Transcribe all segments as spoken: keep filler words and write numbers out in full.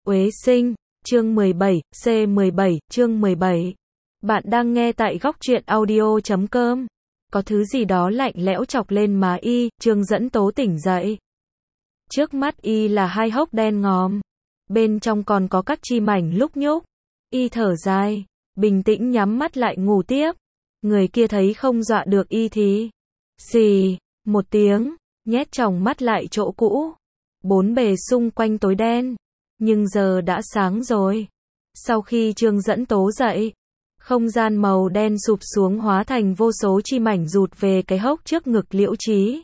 Uế sinh, chương mười bảy, C mười bảy, chương mười bảy. Bạn đang nghe tại góc truyện audio chấm com. Có thứ gì đó lạnh lẽo chọc lên má y, Trương Dẫn Tố tỉnh dậy. Trước mắt y là hai hốc đen ngòm. Bên trong còn có các chi mảnh lúc nhúc. Y thở dài, bình tĩnh nhắm mắt lại ngủ tiếp. Người kia thấy không dọa được y thì xì, một tiếng, nhét tròng mắt lại chỗ cũ. Bốn bề xung quanh tối đen. Nhưng giờ đã sáng rồi. Sau khi Trương Dẫn Tố dậy, không gian màu đen sụp xuống hóa thành vô số chi mảnh rụt về cái hốc trước ngực Liễu Trí.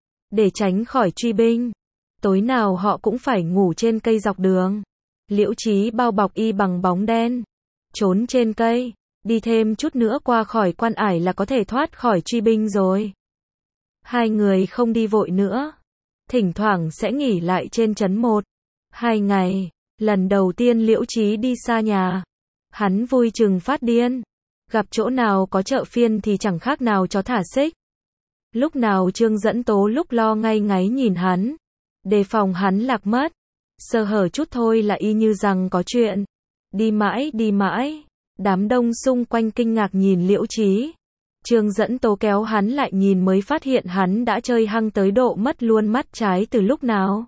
Để tránh khỏi truy binh, tối nào họ cũng phải ngủ trên cây dọc đường. Liễu Trí bao bọc y bằng bóng đen, trốn trên cây, đi thêm chút nữa qua khỏi quan ải là có thể thoát khỏi truy binh rồi. Hai người không đi vội nữa, thỉnh thoảng sẽ nghỉ lại trên trấn một, hai ngày. Lần đầu tiên Liễu Trí đi xa nhà, hắn vui chừng phát điên. Gặp chỗ nào có chợ phiên thì chẳng khác nào chó thả xích. Lúc nào Trương Dẫn Tố lúc lo ngay ngáy nhìn hắn, đề phòng hắn lạc mất. Sơ hở chút thôi là y như rằng có chuyện. Đi mãi đi mãi, đám đông xung quanh kinh ngạc nhìn Liễu Trí. Trương Dẫn Tố kéo hắn lại nhìn mới phát hiện hắn đã chơi hăng tới độ mất luôn mắt trái từ lúc nào.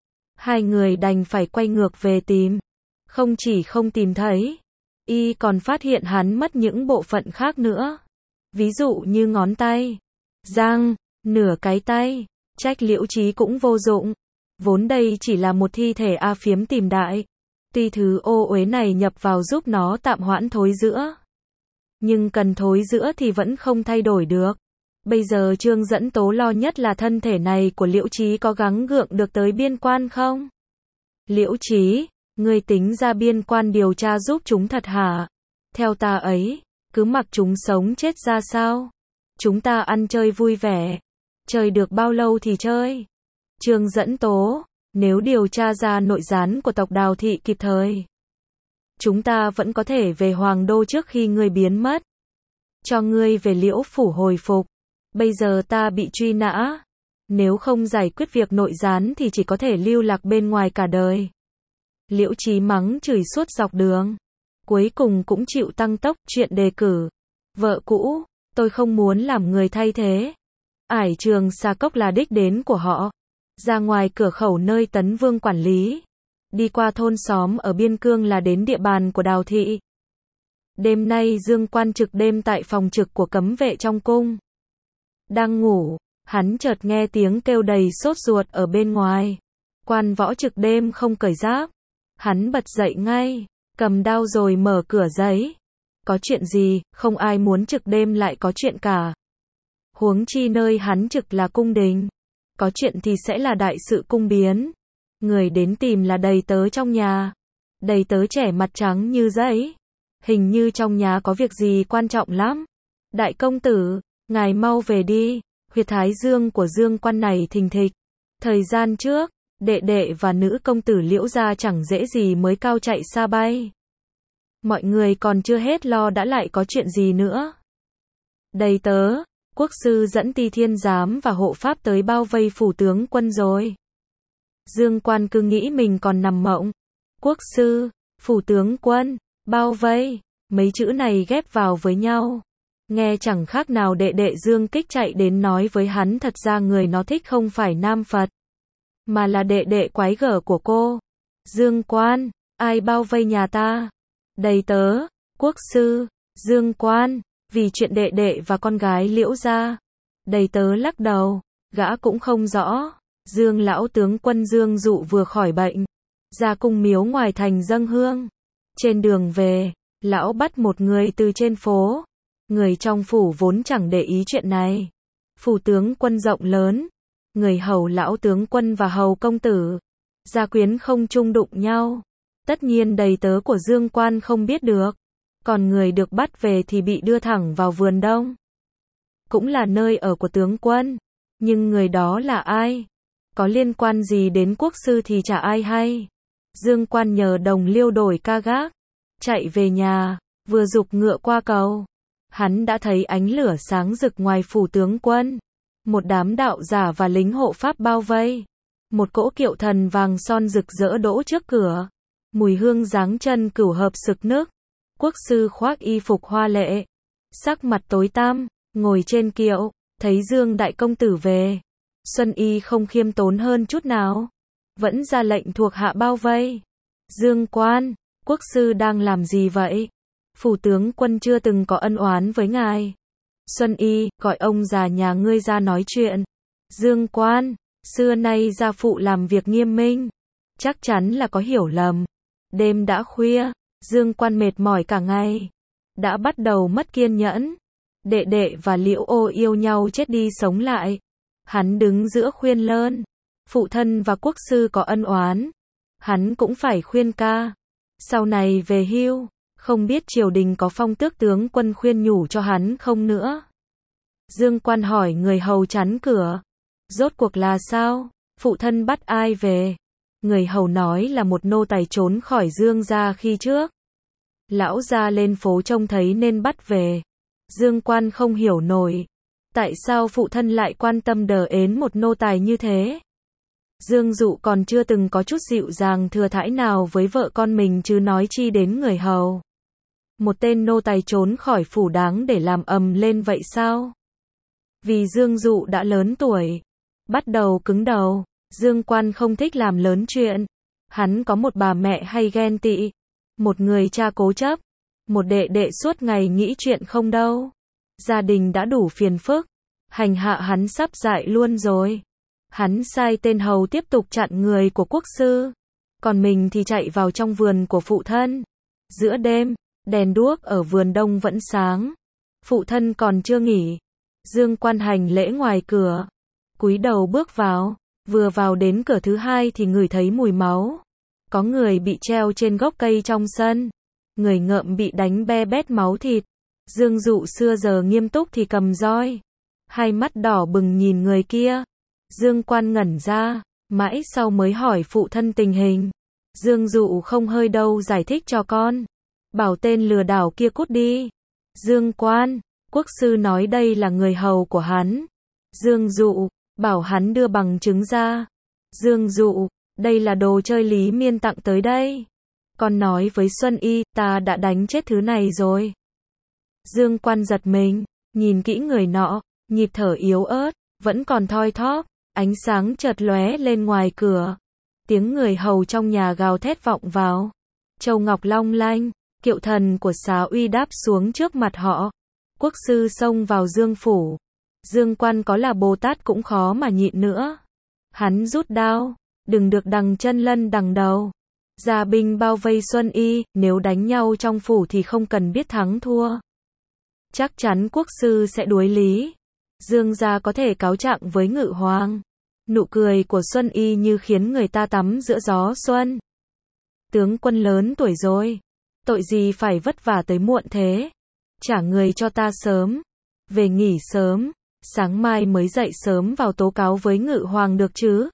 Hai người đành phải quay ngược về tìm. Không chỉ không tìm thấy, y còn phát hiện hắn mất những bộ phận khác nữa. Ví dụ như ngón tay, răng, nửa cái tay. Trách Liễu Trí cũng vô dụng. Vốn đây chỉ là một thi thể A Phiếm tìm đại. Tuy thứ ô uế này nhập vào giúp nó tạm hoãn thối rữa, nhưng cần thối rữa thì vẫn không thay đổi được. Bây giờ Trương Dẫn Tố lo nhất là thân thể này của Liễu Trí có gắng gượng được tới biên quan không? Liễu Trí, ngươi tính ra biên quan điều tra giúp chúng thật hả? Theo ta ấy, cứ mặc chúng sống chết ra sao? Chúng ta ăn chơi vui vẻ. Chơi được bao lâu thì chơi? Trương Dẫn Tố, nếu điều tra ra nội gián của tộc Đào Thị kịp thời, chúng ta vẫn có thể về Hoàng Đô trước khi ngươi biến mất. Cho ngươi về Liễu Phủ hồi phục. Bây giờ ta bị truy nã. Nếu không giải quyết việc nội gián thì chỉ có thể lưu lạc bên ngoài cả đời. Liễu Trí mắng chửi suốt dọc đường. Cuối cùng cũng chịu tăng tốc chuyện đề cử vợ cũ. Tôi không muốn làm người thay thế. Ải Trường Sa Cốc là đích đến của họ. Ra ngoài cửa khẩu nơi Tấn Vương quản lý, đi qua thôn xóm ở biên cương là đến địa bàn của Đào Thị. Đêm nay Dương Quan trực đêm tại phòng trực của cấm vệ trong cung. Đang ngủ, hắn chợt nghe tiếng kêu đầy sốt ruột ở bên ngoài. Quan Võ trực đêm không cởi giáp. Hắn bật dậy ngay, cầm đao rồi mở cửa giấy. Có chuyện gì, không ai muốn trực đêm lại có chuyện cả. Huống chi nơi hắn trực là cung đình. Có chuyện thì sẽ là đại sự cung biến. Người đến tìm là đầy tớ trong nhà. Đầy tớ trẻ mặt trắng như giấy. Hình như trong nhà có việc gì quan trọng lắm. Đại công tử, ngài mau về đi. Huyệt thái dương của Dương Quan này thình thịch. Thời gian trước, đệ đệ và nữ công tử Liễu gia chẳng dễ gì mới cao chạy xa bay. Mọi người còn chưa hết lo đã lại có chuyện gì nữa. Đầy tớ, quốc sư dẫn Ti Thiên giám và hộ pháp tới bao vây phủ tướng quân rồi. Dương Quan cứ nghĩ mình còn nằm mộng. Quốc sư, phủ tướng quân, bao vây, mấy chữ này ghép vào với nhau. Nghe chẳng khác nào đệ đệ Dương Kích chạy đến nói với hắn thật ra người nó thích không phải Nam Phật, mà là đệ đệ quái gở của cô. Dương Quan, ai bao vây nhà ta? Đầy tớ, quốc sư, Dương Quan, vì chuyện đệ đệ và con gái Liễu gia. Đầy tớ lắc đầu, gã cũng không rõ. Dương lão tướng quân Dương Dụ vừa khỏi bệnh, ra cung miếu ngoài thành dâng hương. Trên đường về, lão bắt một người từ trên phố. Người trong phủ vốn chẳng để ý chuyện này. Phủ tướng quân rộng lớn, người hầu lão tướng quân và hầu công tử, gia quyến không chung đụng nhau. Tất nhiên đầy tớ của Dương Quan không biết được. Còn người được bắt về thì bị đưa thẳng vào vườn đông. Cũng là nơi ở của tướng quân. Nhưng người đó là ai? Có liên quan gì đến quốc sư thì chả ai hay. Dương Quan nhờ đồng liêu đổi ca gác, chạy về nhà, vừa giục ngựa qua cầu. Hắn đã thấy ánh lửa sáng rực ngoài phủ tướng quân. Một đám đạo giả và lính hộ pháp bao vây. Một cỗ kiệu thần vàng son rực rỡ đỗ trước cửa. Mùi hương dáng chân cửu hợp sực nức. Quốc sư khoác y phục hoa lệ, sắc mặt tối tăm, ngồi trên kiệu, thấy Dương đại công tử về. Xuân Y không khiêm tốn hơn chút nào, vẫn ra lệnh thuộc hạ bao vây. Dương quan, quốc sư đang làm gì vậy? Phủ tướng quân chưa từng có ân oán với ngài. Xuân Y, gọi ông già nhà ngươi ra nói chuyện. Dương quan, xưa nay gia phụ làm việc nghiêm minh, chắc chắn là có hiểu lầm. Đêm đã khuya, Dương quan mệt mỏi cả ngày, đã bắt đầu mất kiên nhẫn. Đệ đệ và Liễu Ô yêu nhau chết đi sống lại. Hắn đứng giữa khuyên lơn. Phụ thân và quốc sư có ân oán, hắn cũng phải khuyên ca. Sau này về hưu, không biết triều đình có phong tước tướng quân khuyên nhủ cho hắn không nữa. Dương quan hỏi người hầu chắn cửa. Rốt cuộc là sao? Phụ thân bắt ai về? Người hầu nói là một nô tài trốn khỏi Dương gia khi trước. Lão gia lên phố trông thấy nên bắt về. Dương quan không hiểu nổi. Tại sao phụ thân lại quan tâm đờ ến một nô tài như thế? Dương Dụ còn chưa từng có chút dịu dàng thừa thãi nào với vợ con mình chứ nói chi đến người hầu. Một tên nô tài trốn khỏi phủ đáng để làm ầm lên vậy sao? Vì Dương Dụ đã lớn tuổi, bắt đầu cứng đầu. Dương quan không thích làm lớn chuyện. Hắn có một bà mẹ hay ghen tị, một người cha cố chấp, một đệ đệ suốt ngày nghĩ chuyện không đâu. Gia đình đã đủ phiền phức, hành hạ hắn sắp dại luôn rồi. Hắn sai tên hầu tiếp tục chặn người của quốc sư, còn mình thì chạy vào trong vườn của phụ thân. Giữa đêm, đèn đuốc ở vườn đông vẫn sáng. Phụ thân còn chưa nghỉ. Dương quan hành lễ ngoài cửa, cúi đầu bước vào. Vừa vào đến cửa thứ hai thì ngửi thấy mùi máu. Có người bị treo trên gốc cây trong sân, người ngợm bị đánh be bét máu thịt. Dương Dụ xưa giờ nghiêm túc thì cầm roi, hai mắt đỏ bừng nhìn người kia. Dương quan ngẩn ra, mãi sau mới hỏi phụ thân tình hình. Dương Dụ không hơi đâu giải thích cho con, bảo tên lừa đảo kia cút đi. Dương quan, quốc sư nói đây là người hầu của hắn. Dương Dụ, bảo hắn đưa bằng chứng ra. Dương Dụ, đây là đồ chơi Lý Miên tặng tới đây. Con nói với Xuân Y, ta đã đánh chết thứ này rồi. Dương quan giật mình, nhìn kỹ người nọ, nhịp thở yếu ớt, vẫn còn thoi thóp, ánh sáng chợt lóe lên ngoài cửa. Tiếng người hầu trong nhà gào thét vọng vào. Châu ngọc long lanh, kiệu thần của Xá Uy đáp xuống trước mặt họ. Quốc sư xông vào Dương phủ. Dương quan có là Bồ Tát cũng khó mà nhịn nữa. Hắn rút đao, đừng được đằng chân lân đằng đầu. Gia binh bao vây Xuân Y, nếu đánh nhau trong phủ thì không cần biết thắng thua. Chắc chắn quốc sư sẽ đuối lý. Dương gia có thể cáo trạng với Ngự Hoàng. Nụ cười của Xuân Y như khiến người ta tắm giữa gió xuân. Tướng quân lớn tuổi rồi, tội gì phải vất vả tới muộn thế? Trả người cho ta sớm, về nghỉ sớm, sáng mai mới dậy sớm vào tố cáo với Ngự Hoàng được chứ?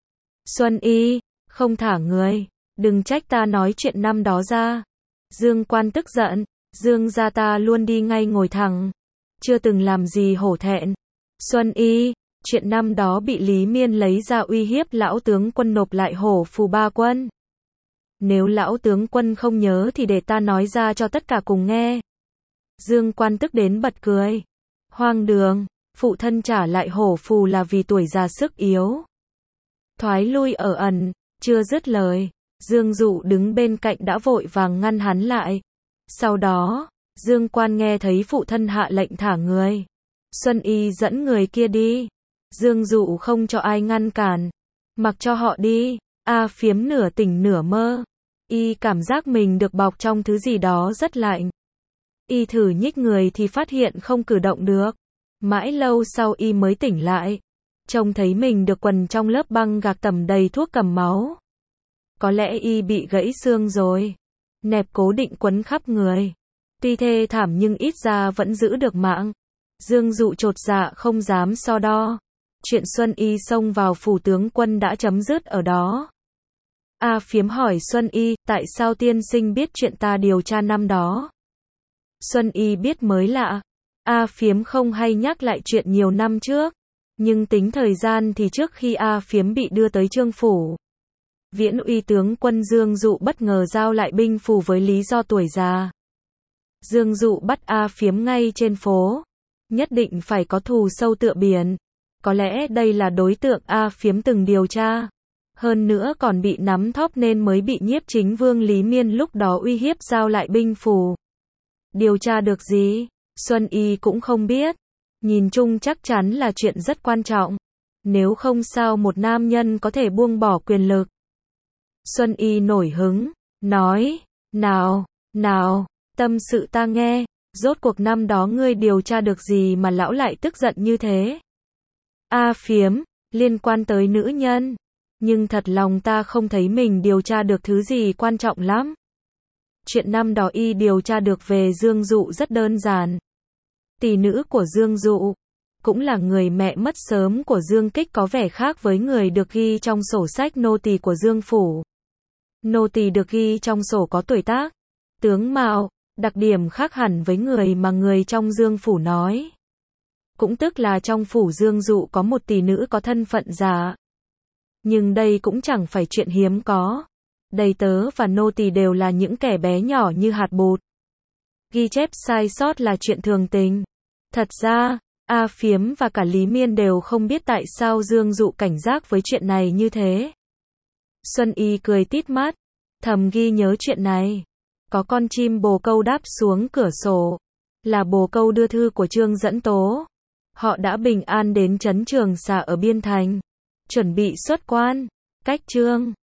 Xuân Y, không thả người, đừng trách ta nói chuyện năm đó ra. Dương quan tức giận, Dương gia ta luôn đi ngay ngồi thẳng, chưa từng làm gì hổ thẹn. Xuân Y, chuyện năm đó bị Lý Miên lấy ra uy hiếp lão tướng quân nộp lại Hổ Phù Ba Quân. Nếu lão tướng quân không nhớ thì để ta nói ra cho tất cả cùng nghe. Dương quan tức đến bật cười. Hoang đường, phụ thân trả lại Hổ Phù là vì tuổi già sức yếu. Thoái lui ở ẩn, chưa dứt lời, Dương Dụ đứng bên cạnh đã vội vàng ngăn hắn lại. Sau đó, Dương quan nghe thấy phụ thân hạ lệnh thả người. Xuân Y dẫn người kia đi. Dương Dụ không cho ai ngăn cản, mặc cho họ đi. A Phiếm nửa tỉnh nửa mơ, y cảm giác mình được bọc trong thứ gì đó rất lạnh. Y thử nhích người thì phát hiện không cử động được. Mãi lâu sau y mới tỉnh lại, trông thấy mình được quần trong lớp băng gạc tẩm đầy thuốc cầm máu. Có lẽ y bị gãy xương rồi. Nẹp cố định quấn khắp người. Tuy thê thảm nhưng ít ra vẫn giữ được mạng. Dương Dụ chột dạ không dám so đo. Chuyện Xuân Y xông vào phủ tướng quân đã chấm dứt ở đó. A Phiếm hỏi Xuân Y, tại sao tiên sinh biết chuyện ta điều tra năm đó? Xuân Y biết mới lạ. A Phiếm không hay nhắc lại chuyện nhiều năm trước. Nhưng tính thời gian thì trước khi A Phiếm bị đưa tới Trương phủ, Viễn Uy tướng quân Dương Dụ bất ngờ giao lại binh phù với lý do tuổi già. Dương Dụ bắt A Phiếm ngay trên phố. Nhất định phải có thù sâu tựa biển. Có lẽ đây là đối tượng A Phiếm từng điều tra. Hơn nữa còn bị nắm thóp nên mới bị Nhiếp Chính Vương Lý Miên lúc đó uy hiếp giao lại binh phù. Điều tra được gì? Xuân Y cũng không biết. Nhìn chung chắc chắn là chuyện rất quan trọng. Nếu không sao một nam nhân có thể buông bỏ quyền lực. Xuân Y nổi hứng, nói, nào, nào, tâm sự ta nghe, rốt cuộc năm đó ngươi điều tra được gì mà lão lại tức giận như thế? A Phiếm, liên quan tới nữ nhân, nhưng thật lòng ta không thấy mình điều tra được thứ gì quan trọng lắm. Chuyện năm đó y điều tra được về Dương Dụ rất đơn giản. Tỷ nữ của Dương Dụ, cũng là người mẹ mất sớm của Dương Kích có vẻ khác với người được ghi trong sổ sách nô tỳ của Dương Phủ. Nô tỳ được ghi trong sổ có tuổi tác, tướng mạo, đặc điểm khác hẳn với người mà người trong Dương Phủ nói. Cũng tức là trong Phủ Dương Dụ có một tỷ nữ có thân phận giả. Nhưng đây cũng chẳng phải chuyện hiếm có. Đầy tớ và nô tỳ đều là những kẻ bé nhỏ như hạt bụt. Ghi chép sai sót là chuyện thường tình. Thật ra, A Phiếm và cả Lý Miên đều không biết tại sao Dương Dụ cảnh giác với chuyện này như thế. Xuân Y cười tít mắt, thầm ghi nhớ chuyện này. Có con chim bồ câu đáp xuống cửa sổ. Là bồ câu đưa thư của Trương Dẫn Tố. Họ đã bình an đến trấn Trường Xà ở Biên Thành. Chuẩn bị xuất quan. Cách Trương